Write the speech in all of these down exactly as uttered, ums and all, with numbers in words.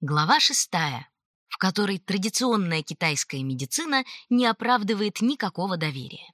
Глава шестая, в которой традиционная китайская медицина не оправдывает никакого доверия.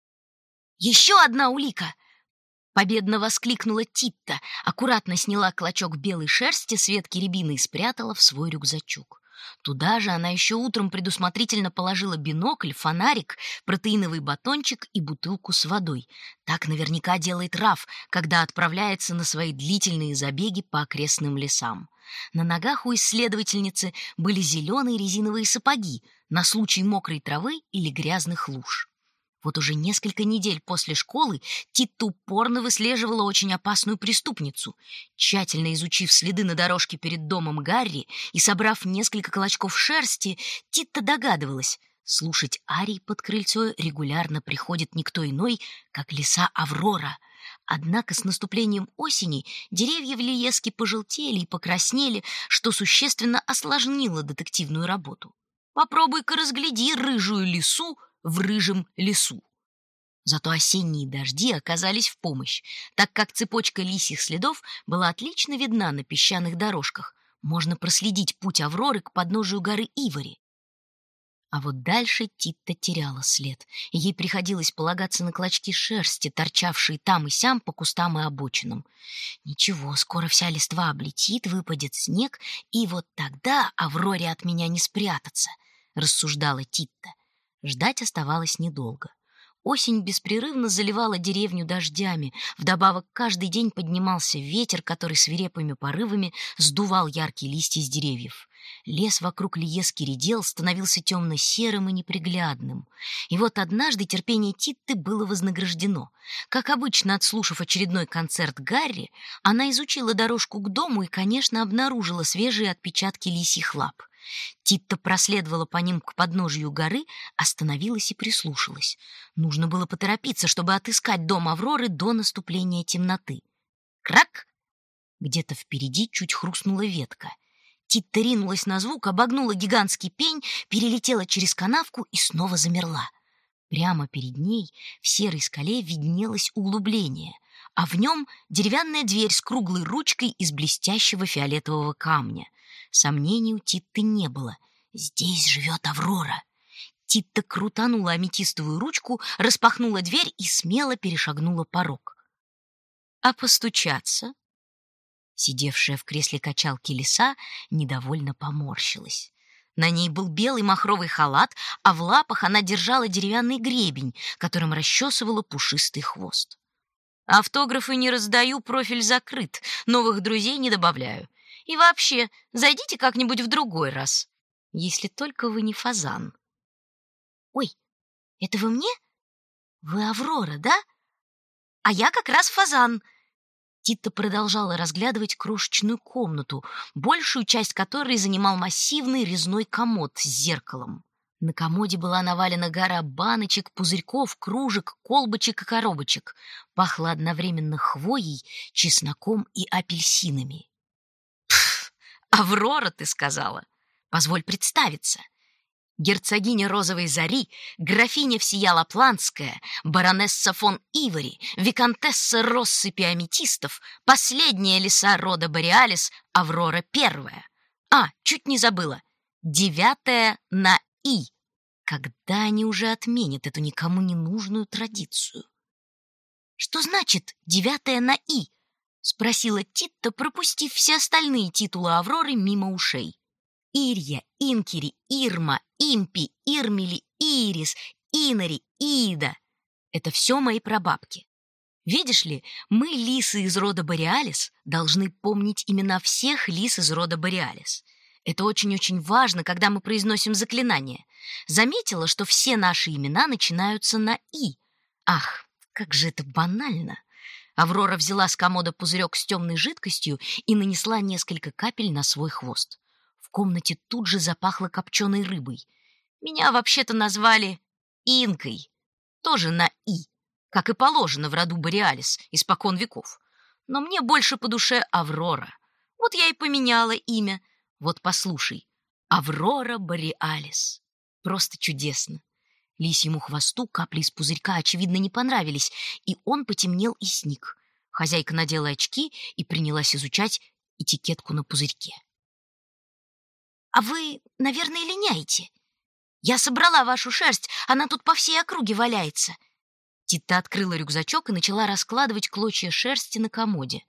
«Еще одна улика!» — победно воскликнула Титта, аккуратно сняла клочок белой шерсти с ветки рябины и спрятала в свой рюкзачок. Туда же она еще утром предусмотрительно положила бинокль, фонарик, протеиновый батончик и бутылку с водой. Так наверняка делает Раф, когда отправляется на свои длительные забеги по окрестным лесам. На ногах у исследовательницы были зеленые резиновые сапоги на случай мокрой травы или грязных луж. Вот уже несколько недель после школы Титта упорно выслеживала очень опасную преступницу. Тщательно изучив следы на дорожке перед домом Гарри и собрав несколько клочков шерсти, Титта догадывалась, слушать арий под крыльцо регулярно приходит никто иной, как лиса Аврора. Однако с наступлением осени деревья в Лиеске пожелтели и покраснели, что существенно осложнило детективную работу. Попробуй-ка разгляди рыжую лису в рыжем лесу. Зато осенние дожди оказались в помощь, так как цепочка лисьих следов была отлично видна на песчаных дорожках. Можно проследить путь Авроры к подножию горы Ивори. А вот дальше Титта теряла след, и ей приходилось полагаться на клочки шерсти, торчавшие там и сям по кустам и обочинам. Ничего, скоро вся листва облетит, выпадет снег, и вот тогда Авроре от меня не спрятаться, рассуждала Титта. Ждать оставалось недолго. Осень беспрерывно заливала деревню дождями. Вдобавок каждый день поднимался ветер, который свирепыми порывами сдувал яркие листья с деревьев. Лес вокруг Лиески редел, становился темно-серым и неприглядным. И вот однажды терпение Титты было вознаграждено. Как обычно, отслушав очередной концерт Гарри, она изучила дорожку к дому и, конечно, обнаружила свежие отпечатки лисьих лап. Титта проследовала по ним к подножию горы, остановилась и прислушалась. Нужно было поторопиться, чтобы отыскать дом Авроры до наступления темноты. Крак! Где-то впереди чуть хрустнула ветка. Титта ринулась на звук, обогнула гигантский пень, перелетела через канавку и снова замерла. Прямо перед ней в серой скале виднелось углубление, а в нем деревянная дверь с круглой ручкой из блестящего фиолетового камня. Сомнений у Титты не было. Здесь живет Аврора. Титта крутанула аметистовую ручку, распахнула дверь и смело перешагнула порог. А постучаться? Сидевшая в кресле качалки лиса недовольно поморщилась. На ней был белый махровый халат, а в лапах она держала деревянный гребень, которым расчесывала пушистый хвост. «Автографы не раздаю, профиль закрыт, новых друзей не добавляю. И вообще, зайдите как-нибудь в другой раз, если только вы не фазан». «Ой, это вы мне? Вы Аврора, да? А я как раз фазан». Титта продолжала разглядывать крошечную комнату, большую часть которой занимал массивный резной комод с зеркалом. На комоде была навалена гора баночек, пузырьков, кружек, колбочек и коробочек. Пахло одновременно хвоей, чесноком и апельсинами. «Пф, Аврора, ты сказала? Позволь представиться. Герцогиня Розовой Зари, графиня всея Лапландская, баронесса фон Ивори, виконтесса россыпи аметистов, последняя лиса рода Бореалис, Аврора Первая. А, чуть не забыла, девятая на И. Когда они уже отменят эту никому не нужную традицию?» «Что значит девятая на И?» — спросила Титта, пропустив все остальные титулы Авроры мимо ушей. Ирья, Инкери, Ирма, Импи, Ирмели, Ирис, Инари, Ида — это все мои прабабки. Видишь ли, мы, лисы из рода Бореалис, должны помнить имена всех лис из рода Бореалис. Это очень-очень важно, когда мы произносим заклинание. Заметила, что все наши имена начинаются на «и». Ах, как же это банально! Аврора взяла с комода пузырек с темной жидкостью и нанесла несколько капель на свой хвост. В комнате тут же запахло копченой рыбой. Меня вообще-то назвали Инкой, тоже на «и», как и положено в роду Бореалис испокон веков. Но мне больше по душе Аврора. Вот я и поменяла имя. Вот послушай, Аврора Бореалис. Просто чудесно. Лисьему хвосту капли из пузырька, очевидно, не понравились, и он потемнел и сник. Хозяйка надела очки и принялась изучать этикетку на пузырьке. А вы, наверное, линяете. Я собрала вашу шерсть, она тут по всей округе валяется». Титта открыла рюкзачок и начала раскладывать клочья шерсти на комоде.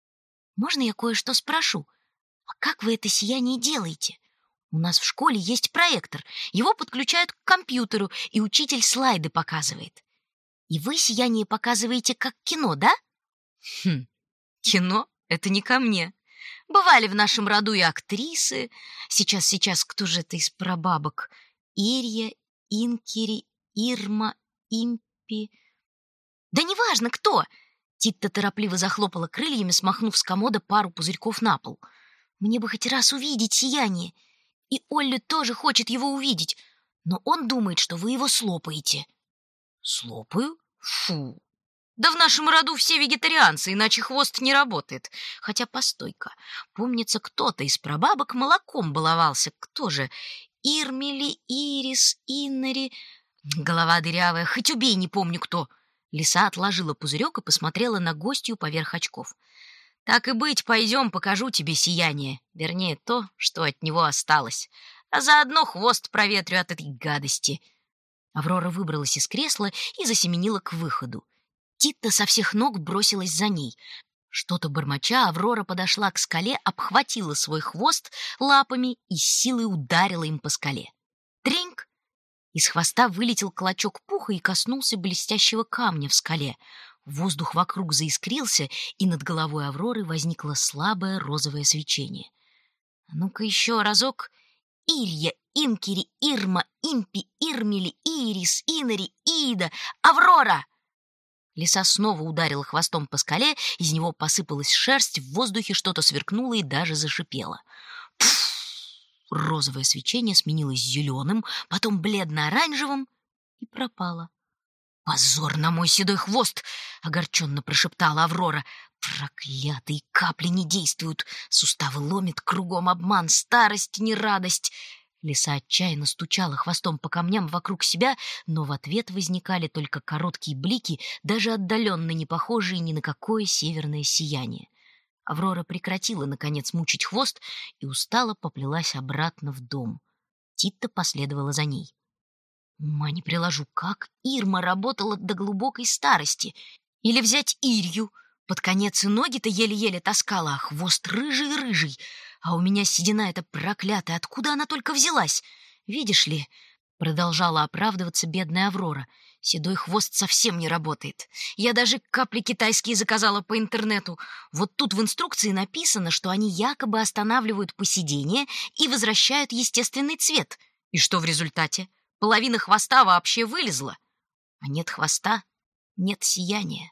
«Можно я кое-что спрошу? А как вы это сияние делаете? У нас в школе есть проектор. Его подключают к компьютеру, и учитель слайды показывает. И вы сияние показываете как кино, да?» «Хм, кино — это не ко мне. Бывали в нашем роду и актрисы. Сейчас, сейчас, кто же это из прабабок? Ирья, Инкери, Ирма, Импи...» «Да неважно, кто!» Титта торопливо захлопала крыльями, смахнув с комода пару пузырьков на пол. «Мне бы хоть раз увидеть сияние. И Олли тоже хочет его увидеть, но он думает, что вы его слопаете». «Слопаю? Фу! Да в нашем роду все вегетарианцы, иначе хвост не работает. Хотя, постой-ка, помнится, кто-то из прабабок молоком баловался. Кто же? Ирмели, Ирис, Иннери... Голова дырявая, хоть убей, не помню кто». Лиса отложила пузырек и посмотрела на гостью поверх очков. «Так и быть, пойдем, покажу тебе сияние. Вернее, то, что от него осталось. А заодно хвост проветрю от этой гадости». Аврора выбралась из кресла и засеменила к выходу. Титта со всех ног бросилась за ней. Что-то бормоча, Аврора подошла к скале, обхватила свой хвост лапами и с силой ударила им по скале. Треньк! Из хвоста вылетел клочок пуха и коснулся блестящего камня в скале. Воздух вокруг заискрился, и над головой Авроры возникло слабое розовое свечение. «А ну-ка еще разок. Ирья, Инкери, Ирма, Импи, Ирмели, Ирис, Инери, Ида, Аврора!» Лиса снова ударила хвостом по скале, из него посыпалась шерсть, в воздухе что-то сверкнуло и даже зашипело. Пфф! Розовое свечение сменилось зеленым, потом бледно-оранжевым и пропало. «Позор на мой седой хвост!» — огорченно прошептала Аврора. «Проклятые капли не действуют! Суставы ломит, кругом обман, старость, не радость!» Лиса отчаянно стучала хвостом по камням вокруг себя, но в ответ возникали только короткие блики, даже отдаленно не похожие ни на какое северное сияние. Аврора прекратила, наконец, мучить хвост и устало поплелась обратно в дом. Титта последовала за ней. Ума не приложу, как Ирма работала до глубокой старости. Или взять Ирью. Под конец и ноги-то еле-еле таскала, а хвост рыжий-рыжий. А у меня седина эта проклятая, откуда она только взялась? Видишь ли, продолжала оправдываться бедная Аврора, седой хвост совсем не работает. Я даже капли китайские заказала по интернету. Вот тут в инструкции написано, что они якобы останавливают поседение и возвращают естественный цвет. И что в результате? Половина хвоста вообще вылезла. А нет хвоста, нет сияния.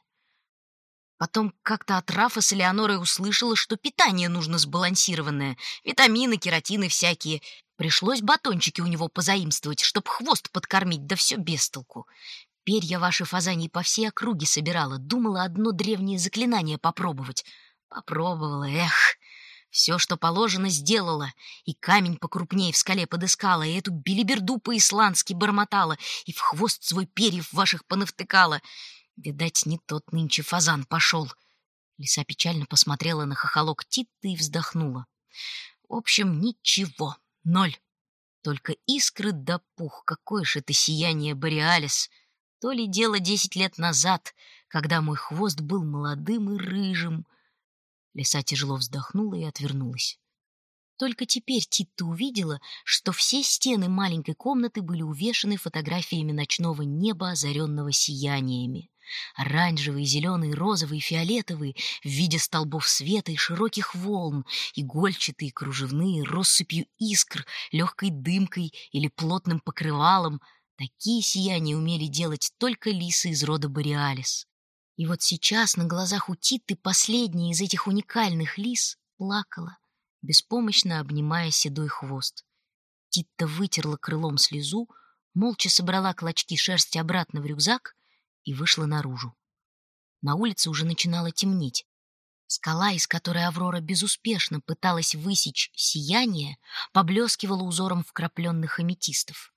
Потом как-то от Рафа с Элеонорой услышала, что питание нужно сбалансированное, витамины, кератины всякие. Пришлось батончики у него позаимствовать, чтоб хвост подкормить, да все без толку. Перья ваши фазаньи по всей округе собирала, думала одно древнее заклинание попробовать. Попробовала, эх, все, что положено, сделала. И камень покрупнее в скале подыскала, и эту белиберду по-исландски бормотала, и в хвост свой перьев ваших понавтыкала. Видать, не тот нынче фазан пошел. Лиса печально посмотрела на хохолок Титты и вздохнула. В общем, ничего, ноль. Только искры да пух. Какое ж это сияние Бореалис! То ли дело десять лет назад, когда мой хвост был молодым и рыжим. Лиса тяжело вздохнула и отвернулась. Только теперь Титта увидела, что все стены маленькой комнаты были увешаны фотографиями ночного неба, озаренного сияниями. Оранжевые, зеленые, розовые, фиолетовые, в виде столбов света и широких волн, игольчатые, кружевные, россыпью искр, легкой дымкой или плотным покрывалом. Такие сияния умели делать только лисы из рода Бореалис. И вот сейчас на глазах у Титты последняя из этих уникальных лис плакала, беспомощно обнимая седой хвост. Титта вытерла крылом слезу, молча собрала клочки шерсти обратно в рюкзак и вышла наружу. На улице уже начинало темнеть. Скала, из которой Аврора безуспешно пыталась высечь сияние, поблескивала узором вкрапленных аметистов.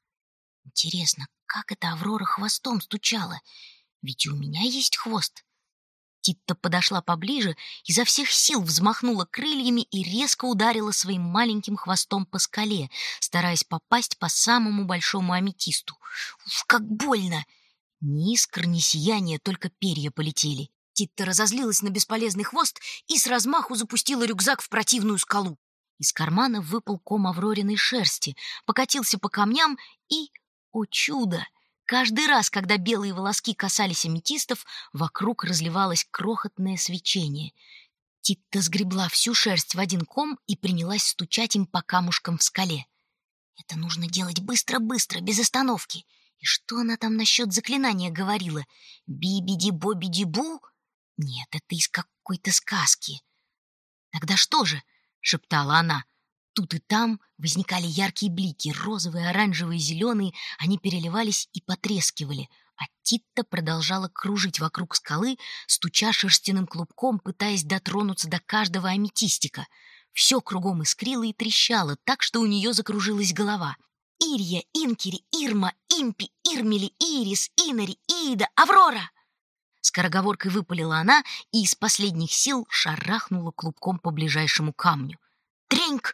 Интересно, как это Аврора хвостом стучала? Ведь и у меня есть хвост. Титта подошла поближе, изо всех сил взмахнула крыльями и резко ударила своим маленьким хвостом по скале, стараясь попасть по самому большому аметисту. Уф, как больно! Ни искр, ни сияния, только перья полетели. Титта разозлилась на бесполезный хвост и с размаху запустила рюкзак в противную скалу. Из кармана выпал ком Аврориной шерсти, покатился по камням и, о чудо! Каждый раз, когда белые волоски касались аметистов, вокруг разливалось крохотное свечение. Титта сгребла всю шерсть в один ком и принялась стучать им по камушкам в скале. Это нужно делать быстро-быстро, без остановки. И что она там насчет заклинания говорила? Би-биди-бо-биди-бу? Нет, это из какой-то сказки. Тогда что же? Шептала она. Тут и там возникали яркие блики, розовые, оранжевые, зеленые. Они переливались и потрескивали, а Титта продолжала кружить вокруг скалы, стуча шерстяным клубком, пытаясь дотронуться до каждого аметистика. Все кругом искрило и трещало, так что у нее закружилась голова. Ирия, Инкери, Ирма, Импи, Ирмели, Ирис, Инари, Ида, Аврора! Скороговоркой выпалила она и из последних сил шарахнула клубком по ближайшему камню. Треньк!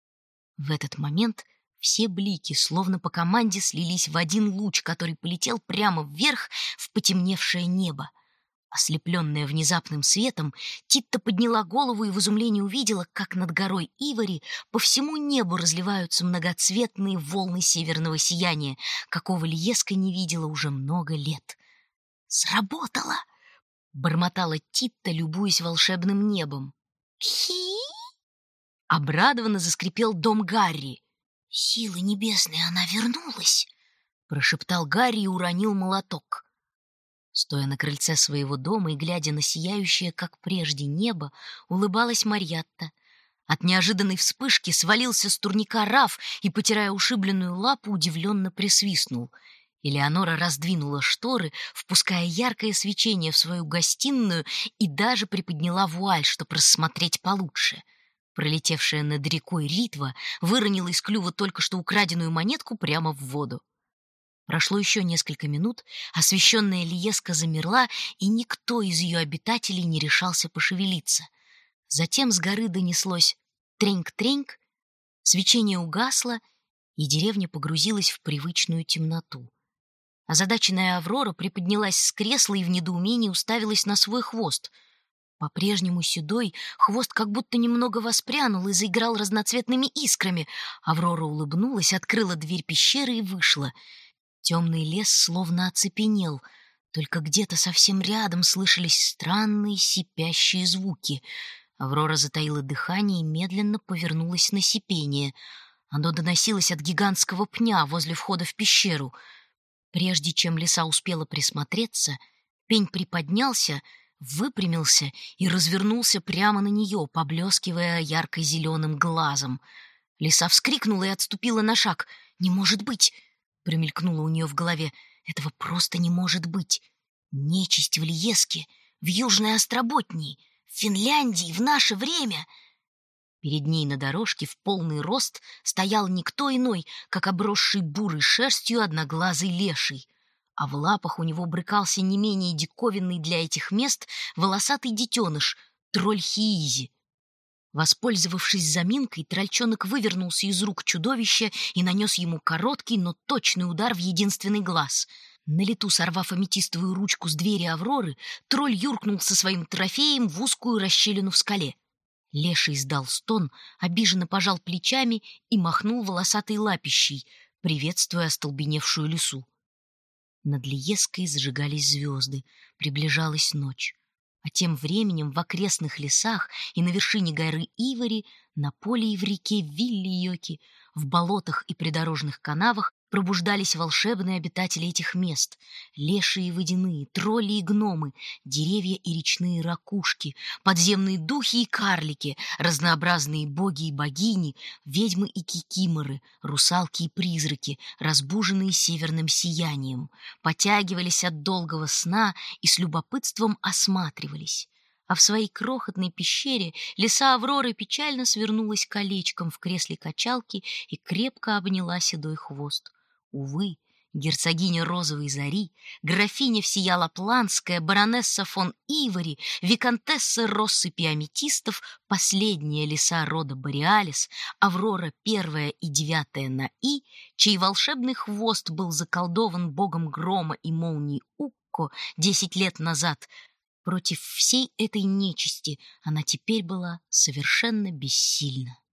В этот момент все блики, словно по команде, слились в один луч, который полетел прямо вверх в потемневшее небо. Ослепленная внезапным светом, Титта подняла голову и в изумлении увидела, как над горой Ивори по всему небу разливаются многоцветные волны северного сияния, какого Льеска не видела уже много лет. «Сработало!» — бормотала Титта, любуясь волшебным небом. «Хи!» Обрадованно заскрипел дом Гарри. «Силы небесные, она вернулась!» — прошептал Гарри и уронил молоток. Стоя на крыльце своего дома и глядя на сияющее, как прежде, небо, улыбалась Марьятта. От неожиданной вспышки свалился с турника Раф и, потирая ушибленную лапу, удивленно присвистнул. Элеонора раздвинула шторы, впуская яркое свечение в свою гостиную, и даже приподняла вуаль, чтобы рассмотреть получше. Пролетевшая над рекой Ритва выронила из клюва только что украденную монетку прямо в воду. Прошло еще несколько минут, освещенная Льеска замерла, и никто из ее обитателей не решался пошевелиться. Затем с горы донеслось треньк-треньк, свечение угасло, и деревня погрузилась в привычную темноту. Озадаченная Аврора приподнялась с кресла и в недоумении уставилась на свой хвост. По-прежнему седой, хвост как будто немного воспрянул и заиграл разноцветными искрами. Аврора улыбнулась, открыла дверь пещеры и вышла. Темный лес словно оцепенел. Только где-то совсем рядом слышались странные сипящие звуки. Аврора затаила дыхание и медленно повернулась на сипение. Оно доносилось от гигантского пня возле входа в пещеру. Прежде чем лиса успела присмотреться, пень приподнялся, выпрямился и развернулся прямо на нее, поблескивая ярко-зеленым глазом. Лиса вскрикнула и отступила на шаг. «Не может быть!» — промелькнуло у нее в голове. «Этого просто не может быть! Нечисть в Льеске, в Южной Остроботнии, в Финляндии в наше время!» Перед ней на дорожке в полный рост стоял никто иной, как обросший бурой шерстью одноглазый леший, а в лапах у него брыкался не менее диковинный для этих мест волосатый детеныш — тролль Хиизи. Воспользовавшись заминкой, трольчонок вывернулся из рук чудовища и нанес ему короткий, но точный удар в единственный глаз. На лету сорвав аметистовую ручку с двери Авроры, тролль юркнул со своим трофеем в узкую расщелину в скале. Леший издал стон, обиженно пожал плечами и махнул волосатой лапищей, приветствуя остолбеневшую лису. Над Льеской зажигались звезды, приближалась ночь. А тем временем в окрестных лесах и на вершине горы Ивори, на поле и в реке Вилли-Йоки, в болотах и придорожных канавах пробуждались волшебные обитатели этих мест: лешие и водяные, тролли и гномы, деревья и речные ракушки, подземные духи и карлики, разнообразные боги и богини, ведьмы и кикиморы, русалки и призраки, разбуженные северным сиянием, потягивались от долгого сна и с любопытством осматривались. А в своей крохотной пещере лиса Авроры печально свернулась колечком в кресле качалки и крепко обняла седой хвост. Увы, Герцогиня Розовой Зари, графиня всея Лапландская, баронесса фон Ивори, виконтесса россыпи аметистов, последняя лиса рода Бореалис, Аврора первая и девятая на И, чей волшебный хвост был заколдован богом грома и молнии Укко десять лет назад. Против всей этой нечисти она теперь была совершенно бессильна.